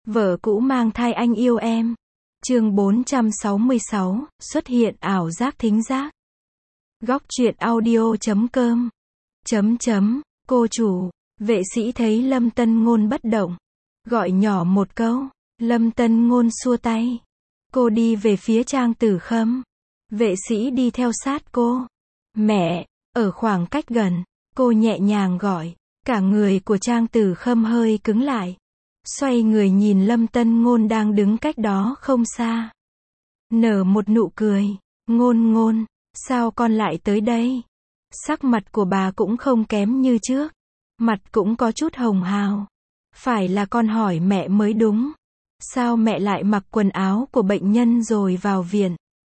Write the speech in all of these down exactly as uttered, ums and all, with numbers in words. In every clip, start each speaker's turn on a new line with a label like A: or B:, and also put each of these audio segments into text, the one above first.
A: Vợ cũ mang thai anh yêu em. Chương bốn trăm sáu mươi sáu, xuất hiện ảo giác thính giác. Góc truyện audio chấm com. Chấm chấm, cô chủ, vệ sĩ thấy Lâm Tân Ngôn bất động. Gọi nhỏ một câu, Lâm Tân Ngôn xua tay. Cô đi về phía Trang Tử Khâm. Vệ sĩ đi theo sát cô. Mẹ, ở khoảng cách gần, cô nhẹ nhàng gọi. Cả người của Trang Tử Khâm hơi cứng lại. Xoay người nhìn Lâm Tân Ngôn đang đứng cách đó không xa. Nở một nụ cười. Ngôn ngôn, sao con lại tới đây? Sắc mặt của bà cũng không kém như trước. Mặt cũng có chút hồng hào. Phải là con hỏi mẹ mới đúng. Sao mẹ lại mặc quần áo của bệnh nhân rồi vào viện?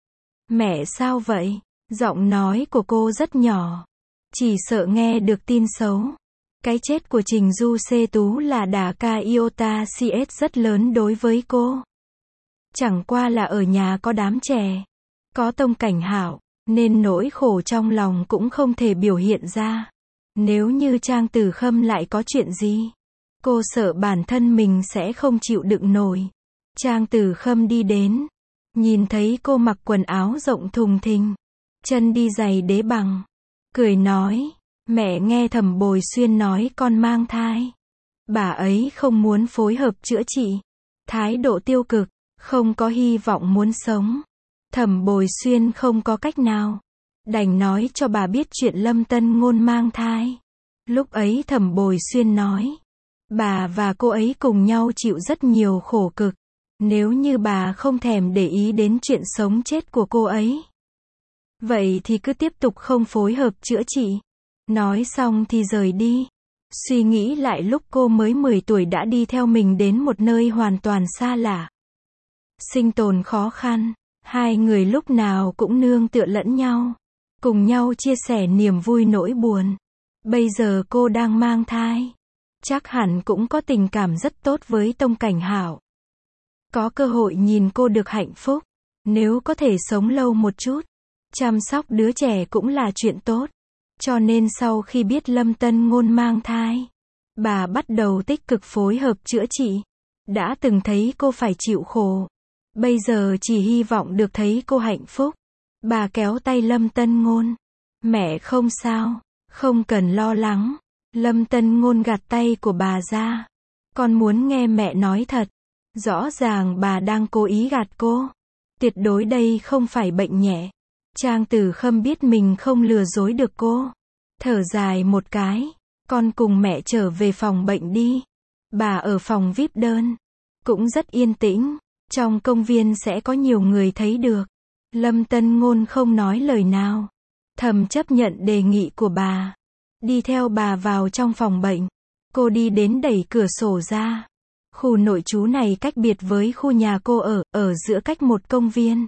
A: Mẹ sao vậy? Giọng nói của cô rất nhỏ. Chỉ sợ nghe được tin xấu. Cái chết của Trình Du Xê Tú là đả kích iota cs rất lớn đối với cô. Chẳng qua là ở nhà có đám trẻ. Có Tông Cảnh Hạo, nên nỗi khổ trong lòng cũng không thể biểu hiện ra. Nếu như Trang Tử Khâm lại có chuyện gì, cô sợ bản thân mình sẽ không chịu đựng nổi. Trang Tử Khâm đi đến. Nhìn thấy cô mặc quần áo rộng thùng thình. Chân đi giày đế bằng. Cười nói. Mẹ nghe Thẩm Bồi Xuyên nói con mang thai. Bà ấy không muốn phối hợp chữa trị. Thái độ tiêu cực. Không có hy vọng muốn sống. Thẩm Bồi Xuyên không có cách nào. Đành nói cho bà biết chuyện Lâm Tân Ngôn mang thai. Lúc ấy Thẩm Bồi Xuyên nói. Bà và cô ấy cùng nhau chịu rất nhiều khổ cực. Nếu như bà không thèm để ý đến chuyện sống chết của cô ấy, vậy thì cứ tiếp tục không phối hợp chữa trị. Nói xong thì rời đi. Suy nghĩ lại lúc cô mới mười tuổi đã đi theo mình đến một nơi hoàn toàn xa lạ. Sinh tồn khó khăn. Hai người lúc nào cũng nương tựa lẫn nhau. Cùng nhau chia sẻ niềm vui nỗi buồn. Bây giờ cô đang mang thai. Chắc hẳn cũng có tình cảm rất tốt với Tông Cảnh Hạo. Có cơ hội nhìn cô được hạnh phúc. Nếu có thể sống lâu một chút, chăm sóc đứa trẻ cũng là chuyện tốt. Cho nên sau khi biết Lâm Tân Ngôn mang thai, bà bắt đầu tích cực phối hợp chữa trị. Đã từng thấy cô phải chịu khổ. Bây giờ chỉ hy vọng được thấy cô hạnh phúc. Bà kéo tay Lâm Tân Ngôn. Mẹ không sao, không cần lo lắng. Lâm Tân Ngôn gạt tay của bà ra. Con muốn nghe mẹ nói thật. Rõ ràng bà đang cố ý gạt cô. Tuyệt đối đây không phải bệnh nhẹ. Trang Tử Khâm biết mình không lừa dối được cô. Thở dài một cái. Con cùng mẹ trở về phòng bệnh đi. Bà ở phòng vi ai pi đơn. Cũng rất yên tĩnh. Trong công viên sẽ có nhiều người thấy được. Lâm Tân Ngôn không nói lời nào. Thầm chấp nhận đề nghị của bà. Đi theo bà vào trong phòng bệnh. Cô đi đến đẩy cửa sổ ra. Khu nội trú này cách biệt với khu nhà cô ở, ở giữa cách một công viên.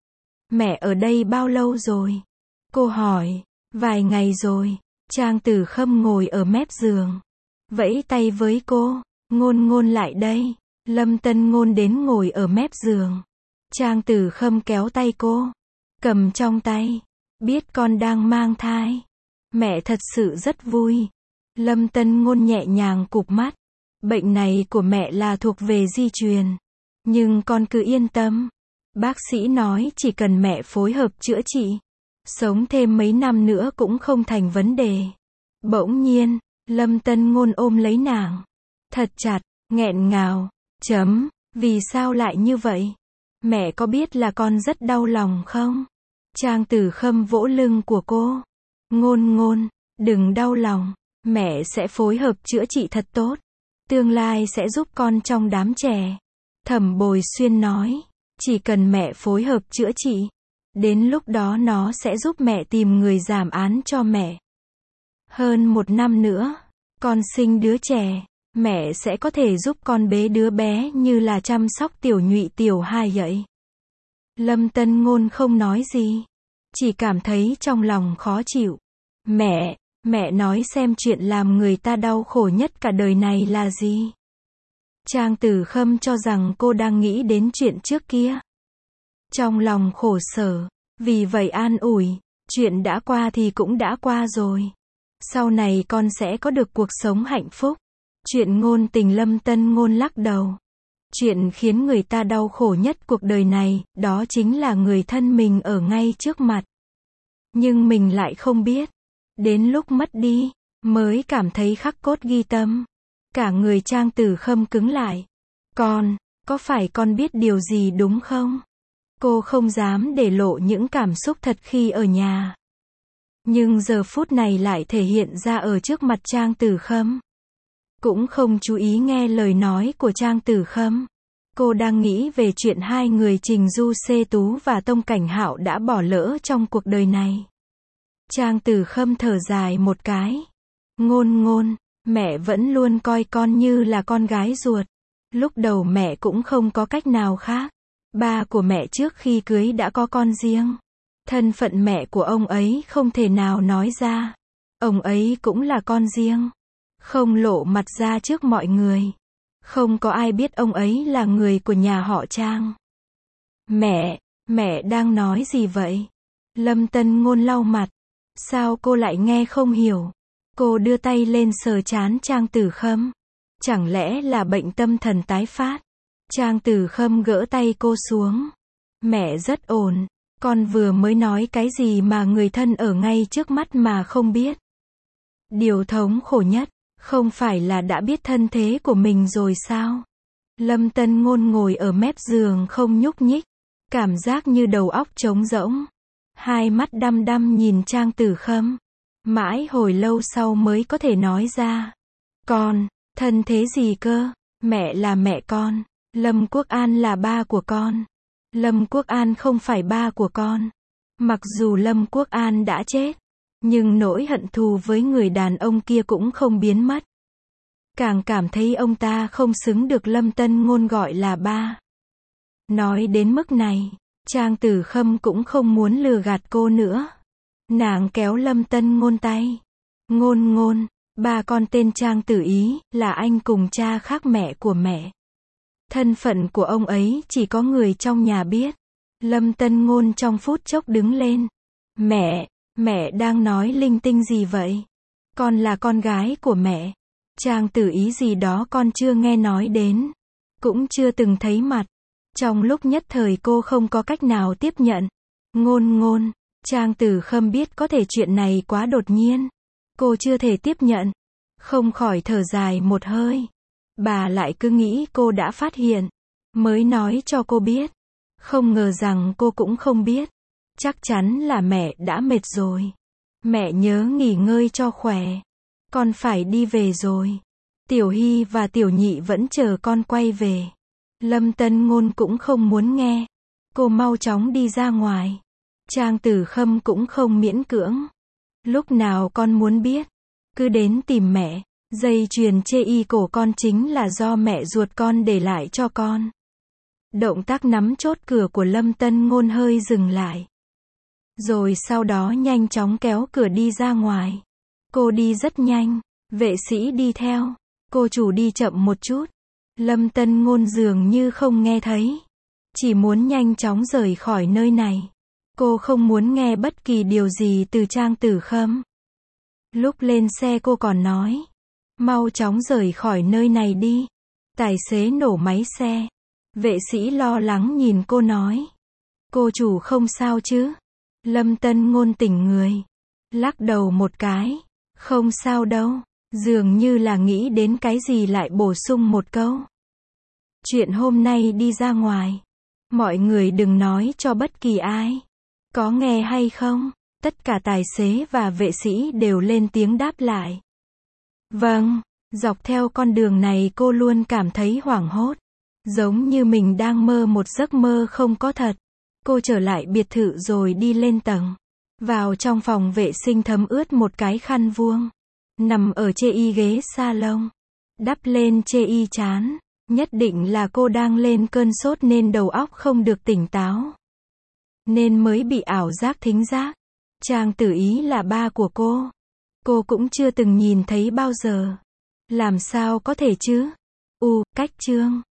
A: Mẹ ở đây bao lâu rồi? Cô hỏi. Vài ngày rồi. Trang Tử Khâm ngồi ở mép giường. Vẫy tay với cô. Ngôn ngôn lại đây. Lâm Tân Ngôn đến ngồi ở mép giường. Trang Tử Khâm kéo tay cô. Cầm trong tay. Biết con đang mang thai. Mẹ thật sự rất vui. Lâm Tân Ngôn nhẹ nhàng cụp mắt. Bệnh này của mẹ là thuộc về di truyền. Nhưng con cứ yên tâm. Bác sĩ nói chỉ cần mẹ phối hợp chữa trị. Sống thêm mấy năm nữa cũng không thành vấn đề. Bỗng nhiên, Lâm Tân Ngôn ôm lấy nàng. Thật chặt, nghẹn ngào. Chấm, vì sao lại như vậy? Mẹ có biết là con rất đau lòng không? Trang Tử Khâm vỗ lưng của cô. Ngôn ngôn, đừng đau lòng. Mẹ sẽ phối hợp chữa trị thật tốt. Tương lai sẽ giúp con trong đám trẻ. Thẩm Bồi Xuyên nói. Chỉ cần mẹ phối hợp chữa trị. Đến lúc đó nó sẽ giúp mẹ tìm người giảm án cho mẹ. Hơn một năm nữa, con sinh đứa trẻ. Mẹ sẽ có thể giúp con bế đứa bé như là chăm sóc tiểu nhụy tiểu hai vậy. Lâm Tân Ngôn không nói gì. Chỉ cảm thấy trong lòng khó chịu. Mẹ, mẹ nói xem chuyện làm người ta đau khổ nhất cả đời này là gì? Trang Tử Khâm cho rằng cô đang nghĩ đến chuyện trước kia. Trong lòng khổ sở. Vì vậy an ủi. Chuyện đã qua thì cũng đã qua rồi. Sau này con sẽ có được cuộc sống hạnh phúc. Chuyện ngôn tình Lâm Tân Ngôn lắc đầu. Chuyện khiến người ta đau khổ nhất cuộc đời này, đó chính là người thân mình ở ngay trước mặt. Nhưng mình lại không biết. Đến lúc mất đi, mới cảm thấy khắc cốt ghi tâm. Cả người Trang Tử Khâm cứng lại. Con, có phải con biết điều gì đúng không? Cô không dám để lộ những cảm xúc thật khi ở nhà. Nhưng giờ phút này lại thể hiện ra ở trước mặt Trang Tử Khâm. Cũng không chú ý nghe lời nói của Trang Tử Khâm. Cô đang nghĩ về chuyện hai người Trình Du Xê Tú và Tông Cảnh Hạo đã bỏ lỡ trong cuộc đời này. Trang Tử Khâm thở dài một cái. Ngôn ngôn, mẹ vẫn luôn coi con như là con gái ruột. Lúc đầu mẹ cũng không có cách nào khác. Ba của mẹ trước khi cưới đã có con riêng. Thân phận mẹ của ông ấy không thể nào nói ra. Ông ấy cũng là con riêng. Không lộ mặt ra trước mọi người. Không có ai biết ông ấy là người của nhà họ Trang. Mẹ, mẹ đang nói gì vậy? Lâm Tân Ngôn lau mặt. Sao cô lại nghe không hiểu? Cô đưa tay lên sờ trán Trang Tử Khâm. Chẳng lẽ là bệnh tâm thần tái phát? Trang Tử Khâm gỡ tay cô xuống. Mẹ rất ổn. Con vừa mới nói cái gì mà người thân ở ngay trước mắt mà không biết? Điều thống khổ nhất, không phải là đã biết thân thế của mình rồi sao? Lâm Tân Ngôn ngồi ở mép giường không nhúc nhích. Cảm giác như đầu óc trống rỗng. Hai mắt đăm đăm nhìn Trang Tử Khâm. Mãi hồi lâu sau mới có thể nói ra. Con, thân thế gì cơ? Mẹ là mẹ con. Lâm Quốc An là ba của con. Lâm Quốc An không phải ba của con. Mặc dù Lâm Quốc An đã chết, nhưng nỗi hận thù với người đàn ông kia cũng không biến mất. Càng cảm thấy ông ta không xứng được Lâm Tân Ngôn gọi là ba. Nói đến mức này, Trang Tử Khâm cũng không muốn lừa gạt cô nữa. Nàng kéo Lâm Tân Ngôn tay. Ngôn ngôn, ba con tên Trang Tử Ý, là anh cùng cha khác mẹ của mẹ. Thân phận của ông ấy chỉ có người trong nhà biết. Lâm Tân Ngôn trong phút chốc đứng lên. Mẹ, mẹ đang nói linh tinh gì vậy? Con là con gái của mẹ. Trang Tử Ý gì đó con chưa nghe nói đến. Cũng chưa từng thấy mặt. Trong lúc nhất thời cô không có cách nào tiếp nhận. Ngôn ngôn, Trang Tử Khâm biết có thể chuyện này quá đột nhiên. Cô chưa thể tiếp nhận. Không khỏi thở dài một hơi. Bà lại cứ nghĩ cô đã phát hiện. Mới nói cho cô biết. Không ngờ rằng cô cũng không biết. Chắc chắn là mẹ đã mệt rồi. Mẹ nhớ nghỉ ngơi cho khỏe. Con phải đi về rồi. Tiểu Hy và Tiểu Nhị vẫn chờ con quay về. Lâm Tân Ngôn cũng không muốn nghe. Cô mau chóng đi ra ngoài. Trang Tử Khâm cũng không miễn cưỡng. Lúc nào con muốn biết, cứ đến tìm mẹ. Dây chuyền chê y cổ con chính là do mẹ ruột con để lại cho con. Động tác nắm chốt cửa của Lâm Tân Ngôn hơi dừng lại. Rồi sau đó nhanh chóng kéo cửa đi ra ngoài. Cô đi rất nhanh, vệ sĩ đi theo. Cô chủ đi chậm một chút. Lâm Tân Ngôn dường như không nghe thấy. Chỉ muốn nhanh chóng rời khỏi nơi này. Cô không muốn nghe bất kỳ điều gì từ Trang Tử Khâm. Lúc lên xe cô còn nói. Mau chóng rời khỏi nơi này đi. Tài xế nổ máy xe. Vệ sĩ lo lắng nhìn cô nói. Cô chủ không sao chứ? Lâm Tân Ngôn tỉnh người. Lắc đầu một cái. Không sao đâu. Dường như là nghĩ đến cái gì lại bổ sung một câu. Chuyện hôm nay đi ra ngoài. Mọi người đừng nói cho bất kỳ ai. Có nghe hay không? Tất cả tài xế và vệ sĩ đều lên tiếng đáp lại. Vâng. Dọc theo con đường này cô luôn cảm thấy hoảng hốt. Giống như mình đang mơ một giấc mơ không có thật. Cô trở lại biệt thự rồi đi lên tầng. Vào trong phòng vệ sinh thấm ướt một cái khăn vuông. Nằm ở chê y ghế salon. Đắp lên chê y chán. Nhất định là cô đang lên cơn sốt nên đầu óc không được tỉnh táo. Nên mới bị ảo giác thính giác. Trang Tử Ý là ba của cô. Cô cũng chưa từng nhìn thấy bao giờ. Làm sao có thể chứ? U, cách chương.